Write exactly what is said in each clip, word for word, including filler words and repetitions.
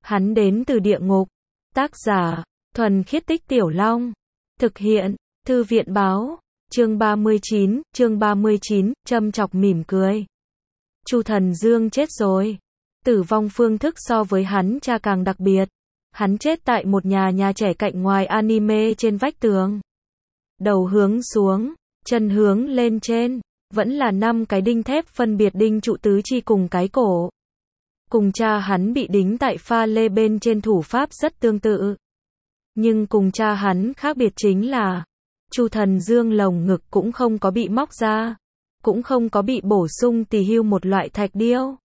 Hắn đến từ địa ngục. Tác giả, Thuần Khiết Tích Tiểu Long. Thực hiện, Thư viện báo. Chương ba mươi chín, chương ba mươi chín, châm chọc mỉm cười. Chu Thần Dương chết rồi. Tử vong phương thức so với hắn cha càng đặc biệt. Hắn chết tại một nhà nhà trẻ cạnh ngoài anime trên vách tường. Đầu hướng xuống, chân hướng lên trên, vẫn là năm cái đinh thép phân biệt đinh trụ tứ chi cùng cái cổ. Cùng cha hắn bị đính tại pha lê bên trên thủ pháp rất tương tự. Nhưng cùng cha hắn khác biệt chính là, Chu Thần Dương lồng ngực cũng không có bị móc ra, cũng không có bị bổ sung tỉ hưu một loại thạch điêu.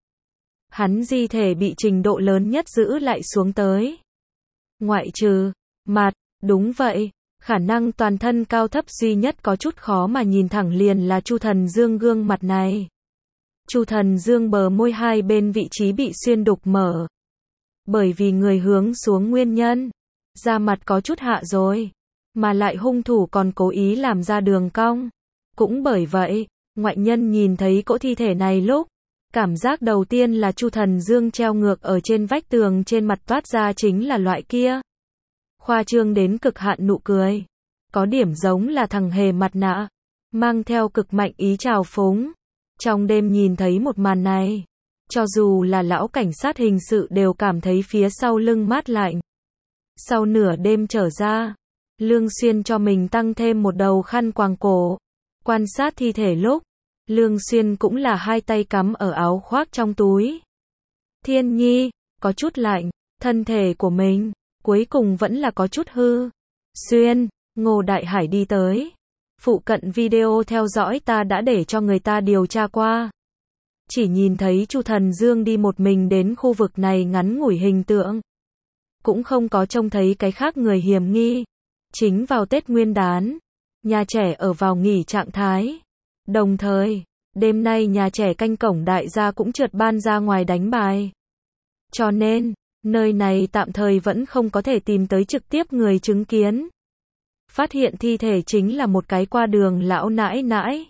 Hắn di thể bị trình độ lớn nhất giữ lại xuống tới. Ngoại trừ mặt, đúng vậy, khả năng toàn thân cao thấp duy nhất có chút khó mà nhìn thẳng liền là Chu Thần Dương gương mặt này. Chu Thần Dương bờ môi hai bên vị trí bị xuyên đục mở. Bởi vì người hướng xuống nguyên nhân, da mặt có chút hạ rồi, mà lại hung thủ còn cố ý làm ra đường cong. Cũng bởi vậy, ngoại nhân nhìn thấy cỗ thi thể này lúc, cảm giác đầu tiên là Chu Thần Dương treo ngược ở trên vách tường trên mặt toát ra chính là loại kia. Khoa trương đến cực hạn nụ cười. Có điểm giống là thằng hề mặt nạ, mang theo cực mạnh ý trào phúng. Trong đêm nhìn thấy một màn này, cho dù là lão cảnh sát hình sự đều cảm thấy phía sau lưng mát lạnh. Sau nửa đêm trở ra, Lương Xuyên cho mình tăng thêm một đầu khăn quàng cổ. Quan sát thi thể lúc, Lương Xuyên cũng là hai tay cắm ở áo khoác trong túi. Thiên Nhi, có chút lạnh, thân thể của mình, cuối cùng vẫn là có chút hư. Xuyên, Ngô Đại Hải đi tới. Phụ cận video theo dõi ta đã để cho người ta điều tra qua. Chỉ nhìn thấy Chu Thần Dương đi một mình đến khu vực này ngắn ngủi hình tượng. Cũng không có trông thấy cái khác người hiểm nghi. Chính vào Tết Nguyên đán, nhà trẻ ở vào nghỉ trạng thái. Đồng thời, đêm nay nhà trẻ canh cổng đại gia cũng trượt ban ra ngoài đánh bài. Cho nên, nơi này tạm thời vẫn không có thể tìm tới trực tiếp người chứng kiến. Phát hiện thi thể chính là một cái qua đường lão nãi nãi.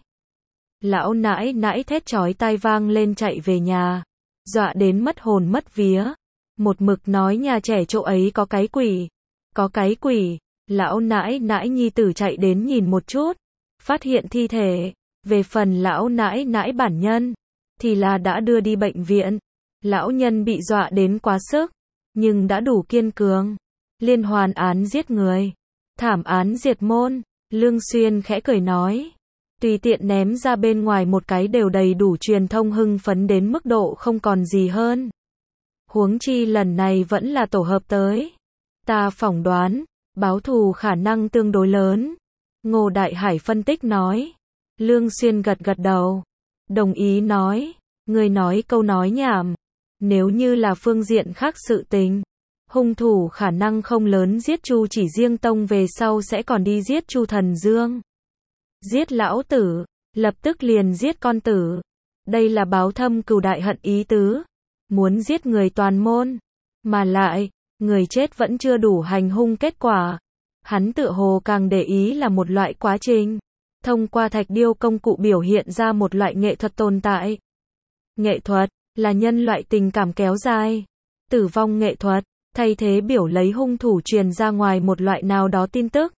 Lão nãi nãi thét chói tai vang lên chạy về nhà, dọa đến mất hồn mất vía. Một mực nói nhà trẻ chỗ ấy có cái quỷ. Có cái quỷ, lão nãi nãi nhi tử chạy đến nhìn một chút, phát hiện thi thể. Về phần lão nãi nãi bản nhân, thì là đã đưa đi bệnh viện. Lão nhân bị dọa đến quá sức, nhưng đã đủ kiên cường. Liên hoàn án giết người, thảm án diệt môn. Lương Xuyên khẽ cười nói, tùy tiện ném ra bên ngoài một cái đều đầy đủ truyền thông hưng phấn đến mức độ không còn gì hơn. Huống chi lần này vẫn là tổ hợp tới. Ta phỏng đoán, báo thù khả năng tương đối lớn. Ngô Đại Hải phân tích nói. Lương Xuyên gật gật đầu, đồng ý nói, người nói câu nói nhảm. Nếu như là phương diện khác sự tình, hung thủ khả năng không lớn giết Chu Chỉ Riêng tông về sau sẽ còn đi giết Chu Thần Dương. Giết lão tử, lập tức liền giết con tử. Đây là báo thâm cừu đại hận ý tứ. Muốn giết người toàn môn. Mà lại, người chết vẫn chưa đủ hành hung kết quả. Hắn tựa hồ càng để ý là một loại quá trình. Thông qua thạch điêu công cụ biểu hiện ra một loại nghệ thuật tồn tại. Nghệ thuật là nhân loại tình cảm kéo dài. Tử vong nghệ thuật, thay thế biểu lấy hung thủ truyền ra ngoài một loại nào đó tin tức.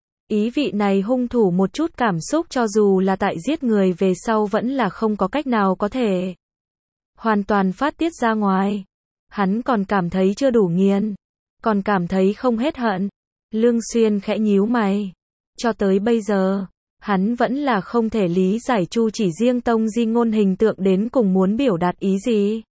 Ý vị này hung thủ một chút cảm xúc cho dù là tại giết người về sau vẫn là không có cách nào có thể hoàn toàn phát tiết ra ngoài. Hắn còn cảm thấy chưa đủ nghiền, còn cảm thấy không hết hận. Lương Xuyên khẽ nhíu mày. Cho tới bây giờ, hắn vẫn là không thể lý giải Chu Chỉ Riêng tông di ngôn hình tượng đến cùng muốn biểu đạt ý gì.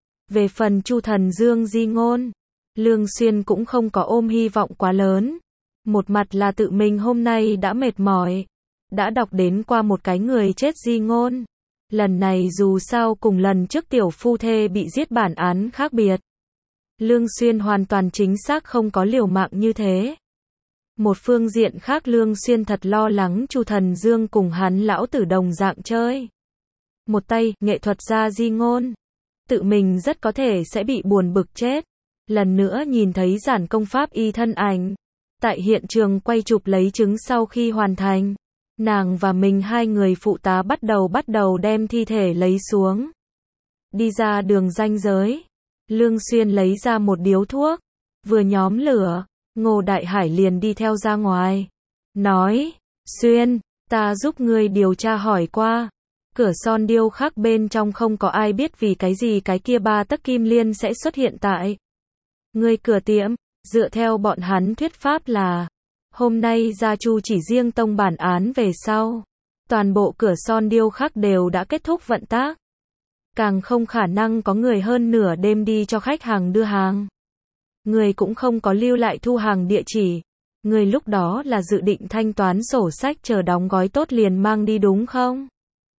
Về phần Chu Thần Dương di ngôn, Lương Xuyên cũng không có ôm hy vọng quá lớn. Một mặt là tự mình hôm nay đã mệt mỏi, đã đọc đến qua một cái người chết di ngôn. Lần này dù sao cùng lần trước tiểu phu thê bị giết bản án khác biệt. Lương Xuyên hoàn toàn chính xác không có liều mạng như thế. Một phương diện khác Lương Xuyên thật lo lắng Chu Thần Dương cùng hắn lão tử đồng dạng chơi. Một tay, nghệ thuật gia di ngôn. Tự mình rất có thể sẽ bị buồn bực chết. Lần nữa nhìn thấy giản công pháp y thân ảnh. Tại hiện trường quay chụp lấy chứng sau khi hoàn thành. Nàng và mình hai người phụ tá bắt đầu bắt đầu đem thi thể lấy xuống. Đi ra đường ranh giới. Lương Xuyên lấy ra một điếu thuốc, vừa nhóm lửa, Ngô Đại Hải liền đi theo ra ngoài. Nói, Xuyên, ta giúp ngươi điều tra hỏi qua. Cửa son điêu khắc bên trong không có ai biết vì cái gì cái kia ba tấc kim liên sẽ xuất hiện tại ngươi cửa tiệm, dựa theo bọn hắn thuyết pháp là, hôm nay gia chu chỉ riêng tông bản án về sau, toàn bộ cửa son điêu khắc đều đã kết thúc vận tác. Càng không khả năng có người hơn nửa đêm đi cho khách hàng đưa hàng. Người cũng không có lưu lại thu hàng địa chỉ. Người lúc đó là dự định thanh toán sổ sách chờ đóng gói tốt liền mang đi đúng không?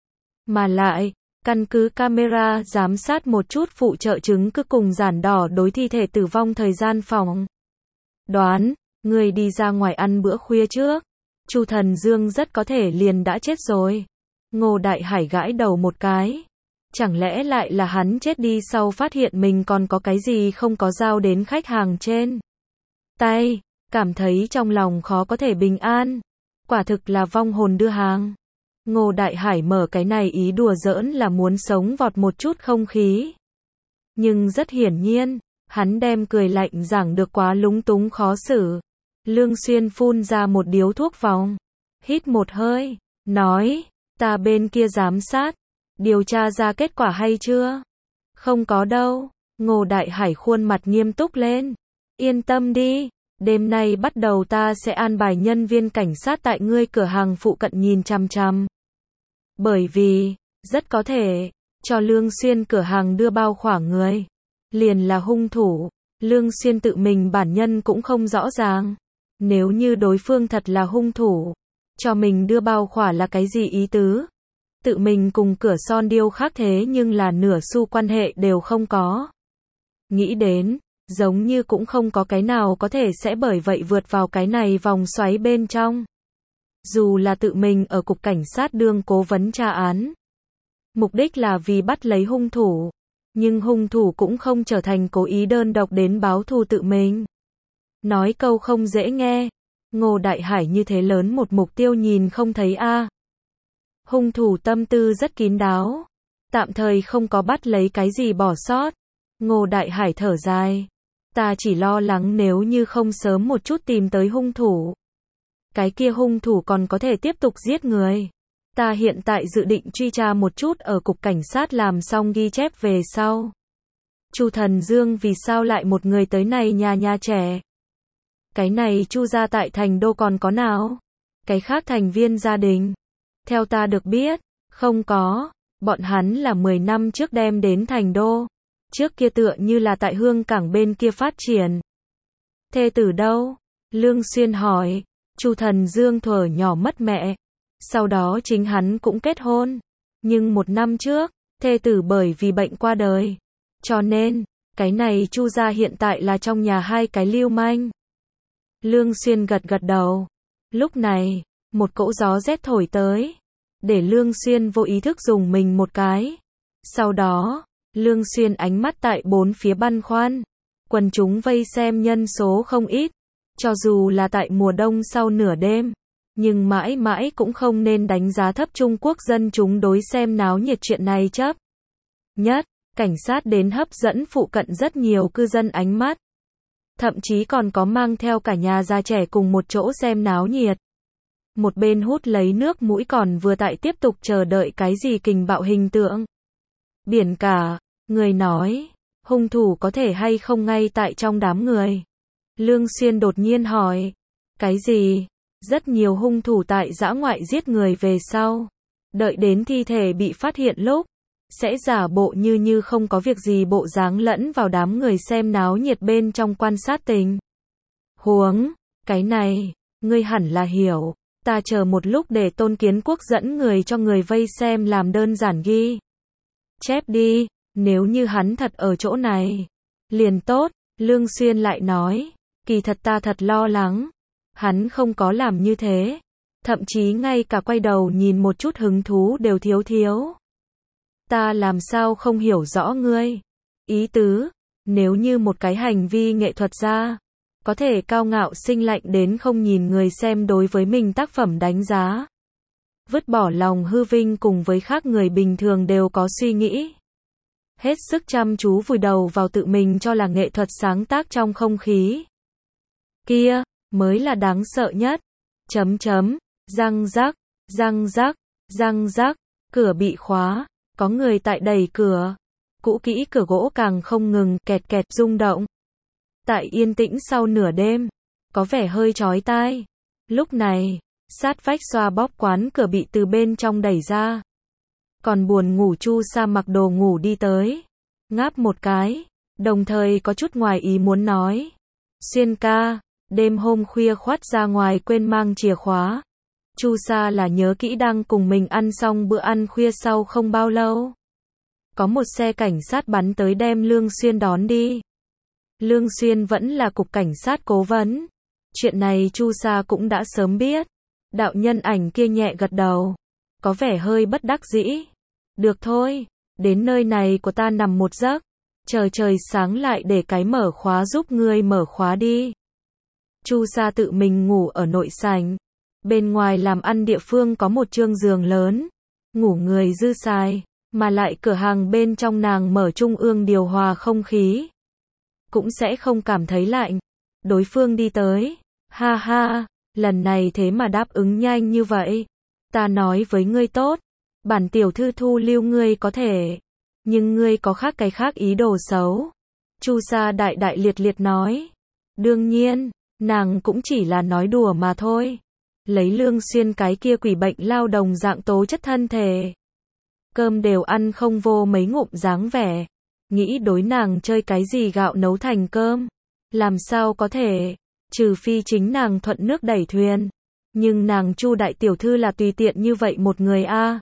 Mà lại, căn cứ camera giám sát một chút phụ trợ chứng cứ cùng giản đỏ đối thi thể tử vong thời gian phòng đoán, người đi ra ngoài ăn bữa khuya trước, Chu Thần Dương rất có thể liền đã chết rồi. Ngô Đại Hải gãi đầu một cái. Chẳng lẽ lại là hắn chết đi sau phát hiện mình còn có cái gì không có giao đến khách hàng trên tay, cảm thấy trong lòng khó có thể bình an. Quả thực là vong hồn đưa hàng. Ngô Đại Hải mở cái này ý đùa giỡn là muốn sống vọt một chút không khí. Nhưng rất hiển nhiên, hắn đem cười lạnh giảng được quá lúng túng khó xử. Lương Xuyên phun ra một điếu thuốc vòng, hít một hơi, nói, ta bên kia giám sát, điều tra ra kết quả hay chưa? Không có đâu. Ngô Đại Hải khuôn mặt nghiêm túc lên. Yên tâm đi, đêm nay bắt đầu ta sẽ an bài nhân viên cảnh sát tại ngươi cửa hàng phụ cận nhìn chằm chằm. Bởi vì, rất có thể, cho Lương Xuyên cửa hàng đưa bao khỏa người, liền là hung thủ. Lương Xuyên tự mình bản nhân cũng không rõ ràng. Nếu như đối phương thật là hung thủ, cho mình đưa bao khỏa là cái gì ý tứ? Tự mình cùng cửa son điêu khắc thế nhưng là nửa xu quan hệ đều không có. Nghĩ đến, giống như cũng không có cái nào có thể sẽ bởi vậy vượt vào cái này vòng xoáy bên trong. Dù là tự mình ở cục cảnh sát đương cố vấn tra án, mục đích là vì bắt lấy hung thủ, nhưng hung thủ cũng không trở thành cố ý đơn độc đến báo thù tự mình. Nói câu không dễ nghe, Ngô Đại Hải như thế lớn một mục tiêu nhìn không thấy a. À. Hung thủ tâm tư rất kín đáo, tạm thời không có bắt lấy cái gì bỏ sót. Ngô Đại Hải thở dài, ta chỉ lo lắng nếu như không sớm một chút tìm tới hung thủ, cái kia hung thủ còn có thể tiếp tục giết người. Ta hiện tại dự định truy tra một chút ở cục cảnh sát làm xong ghi chép về sau. Chu Thần Dương vì sao lại một người tới này nhà nhà trẻ? Cái này Chu gia tại thành đô còn có nào? Cái khác thành viên gia đình? Theo ta được biết, không có. Bọn hắn là mười năm trước đem đến thành đô. Trước kia tựa như là tại Hương Cảng bên kia phát triển. Thê tử đâu? Lương Xuyên hỏi. Chu Thần Dương thuở nhỏ mất mẹ. Sau đó chính hắn cũng kết hôn. Nhưng một năm trước, thê tử bởi vì bệnh qua đời. Cho nên, cái này Chu gia hiện tại là trong nhà hai cái lưu manh. Lương Xuyên gật gật đầu. Lúc này, một cỗ gió rét thổi tới, để Lương Xuyên vô ý thức dùng mình một cái. Sau đó, Lương Xuyên ánh mắt tại bốn phía băn khoăn. Quần chúng vây xem nhân số không ít, cho dù là tại mùa đông sau nửa đêm, nhưng mãi mãi cũng không nên đánh giá thấp Trung Quốc dân chúng đối xem náo nhiệt chuyện này chấp nhất. Cảnh sát đến hấp dẫn phụ cận rất nhiều cư dân ánh mắt. Thậm chí còn có mang theo cả nhà già trẻ cùng một chỗ xem náo nhiệt. Một bên hút lấy nước mũi còn vừa tại tiếp tục chờ đợi cái gì kình bạo hình tượng. Biển cả, người nói, hung thủ có thể hay không ngay tại trong đám người. Lương Xuyên đột nhiên hỏi, cái gì? Rất nhiều hung thủ tại dã ngoại giết người về sau, đợi đến thi thể bị phát hiện lúc, sẽ giả bộ như như không có việc gì bộ dáng lẫn vào đám người xem náo nhiệt bên trong quan sát tình huống. Cái này, ngươi hẳn là hiểu. Ta chờ một lúc để Tôn Kiến Quốc dẫn người cho người vây xem làm đơn giản ghi chép đi, nếu như hắn thật ở chỗ này, liền tốt. Lương Xuyên lại nói, kỳ thật ta thật lo lắng, hắn không có làm như thế, thậm chí ngay cả quay đầu nhìn một chút hứng thú đều thiếu thiếu. Ta làm sao không hiểu rõ ngươi ý tứ? Nếu như một cái hành vi nghệ thuật gia có thể cao ngạo sinh lạnh đến không nhìn người xem đối với mình tác phẩm đánh giá, vứt bỏ lòng hư vinh cùng với khác người bình thường đều có suy nghĩ hết sức chăm chú vùi đầu vào tự mình cho là nghệ thuật sáng tác trong không khí. Kia, mới là đáng sợ nhất. Chấm chấm, răng rắc, răng rắc, răng rắc, cửa bị khóa, có người tại đẩy cửa. Cũ kỹ cửa gỗ càng không ngừng kẹt kẹt rung động. Tại yên tĩnh sau nửa đêm, có vẻ hơi chói tai. Lúc này, sát vách xoa bóp quán cửa bị từ bên trong đẩy ra. Còn buồn ngủ Chu Sa mặc đồ ngủ đi tới, ngáp một cái, đồng thời có chút ngoài ý muốn nói. Xuyên ca, đêm hôm khuya khoắt ra ngoài quên mang chìa khóa. Chu Sa là nhớ kỹ đang cùng mình ăn xong bữa ăn khuya sau không bao lâu. Có một xe cảnh sát bắn tới đem Lương Xuyên đón đi. Lương Xuyên vẫn là cục cảnh sát cố vấn. Chuyện này Chu Sa cũng đã sớm biết. Đạo nhân ảnh kia nhẹ gật đầu, có vẻ hơi bất đắc dĩ. Được thôi, đến nơi này của ta nằm một giấc, chờ trời sáng lại để cái mở khóa giúp ngươi mở khóa đi. Chu Sa tự mình ngủ ở nội sảnh. Bên ngoài làm ăn địa phương có một trương giường lớn, ngủ người dư xài, mà lại cửa hàng bên trong nàng mở trung ương điều hòa không khí, cũng sẽ không cảm thấy lạnh. Đối phương đi tới, ha ha, lần này thế mà đáp ứng nhanh như vậy. Ta nói với ngươi tốt, bản tiểu thư thu lưu ngươi có thể, nhưng ngươi có khác cái khác ý đồ xấu. Chu Sa đại đại liệt liệt nói. Đương nhiên, nàng cũng chỉ là nói đùa mà thôi. Lấy Lương Xuyên cái kia quỷ bệnh lao đồng dạng tố chất thân thể, cơm đều ăn không vô mấy ngụm dáng vẻ, nghĩ đối nàng chơi cái gì gạo nấu thành cơm, làm sao có thể, trừ phi chính nàng thuận nước đẩy thuyền, nhưng nàng Chu đại tiểu thư là tùy tiện như vậy một người a. À.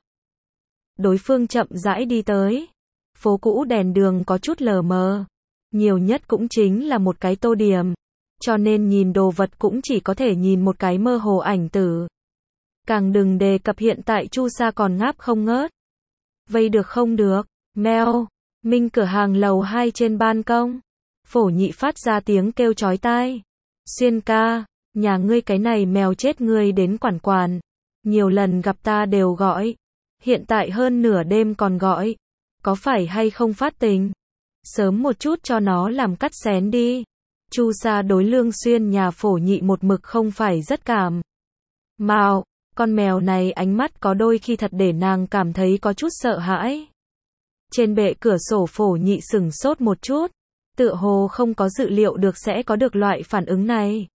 Đối phương chậm rãi đi tới, phố cũ đèn đường có chút lờ mờ, nhiều nhất cũng chính là một cái tô điểm, cho nên nhìn đồ vật cũng chỉ có thể nhìn một cái mơ hồ ảnh tử. Càng đừng đề cập hiện tại Chu Sa còn ngáp không ngớt. Vây được không được, meo, Minh cửa hàng lầu hai trên ban công. Phổ Nhị phát ra tiếng kêu chói tai. Xuyên ca, nhà ngươi cái này mèo chết ngươi đến quản quản. Nhiều lần gặp ta đều gọi. Hiện tại hơn nửa đêm còn gọi. Có phải hay không phát tình? Sớm một chút cho nó làm cắt xén đi. Chu Sa đối Lương Xuyên nhà Phổ Nhị một mực không phải rất cảm mạo, con mèo này ánh mắt có đôi khi thật để nàng cảm thấy có chút sợ hãi. Trên bệ cửa sổ Phổ Nhị sửng sốt một chút, tựa hồ không có dự liệu được sẽ có được loại phản ứng này.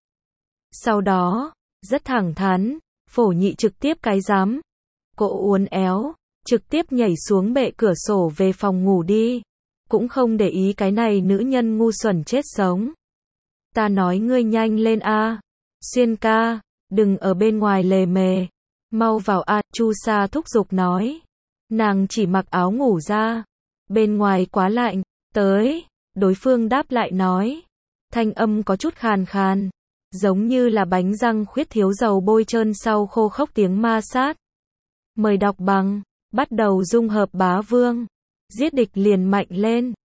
Sau đó, rất thẳng thắn, Phổ Nhị trực tiếp cái rắm, cỗ uốn éo, trực tiếp nhảy xuống bệ cửa sổ về phòng ngủ đi, cũng không để ý cái này nữ nhân ngu xuẩn chết sống. Ta nói ngươi nhanh lên a, Xuyên ca, đừng ở bên ngoài lề mề, mau vào a. Chu Sa thúc giục nói. Nàng chỉ mặc áo ngủ ra, bên ngoài quá lạnh. Tới, đối phương đáp lại nói, thanh âm có chút khàn khàn, giống như là bánh răng khuyết thiếu dầu bôi trơn sau khô khốc tiếng ma sát. Mời đọc bằng, bắt đầu dung hợp bá vương, giết địch liền mạnh lên.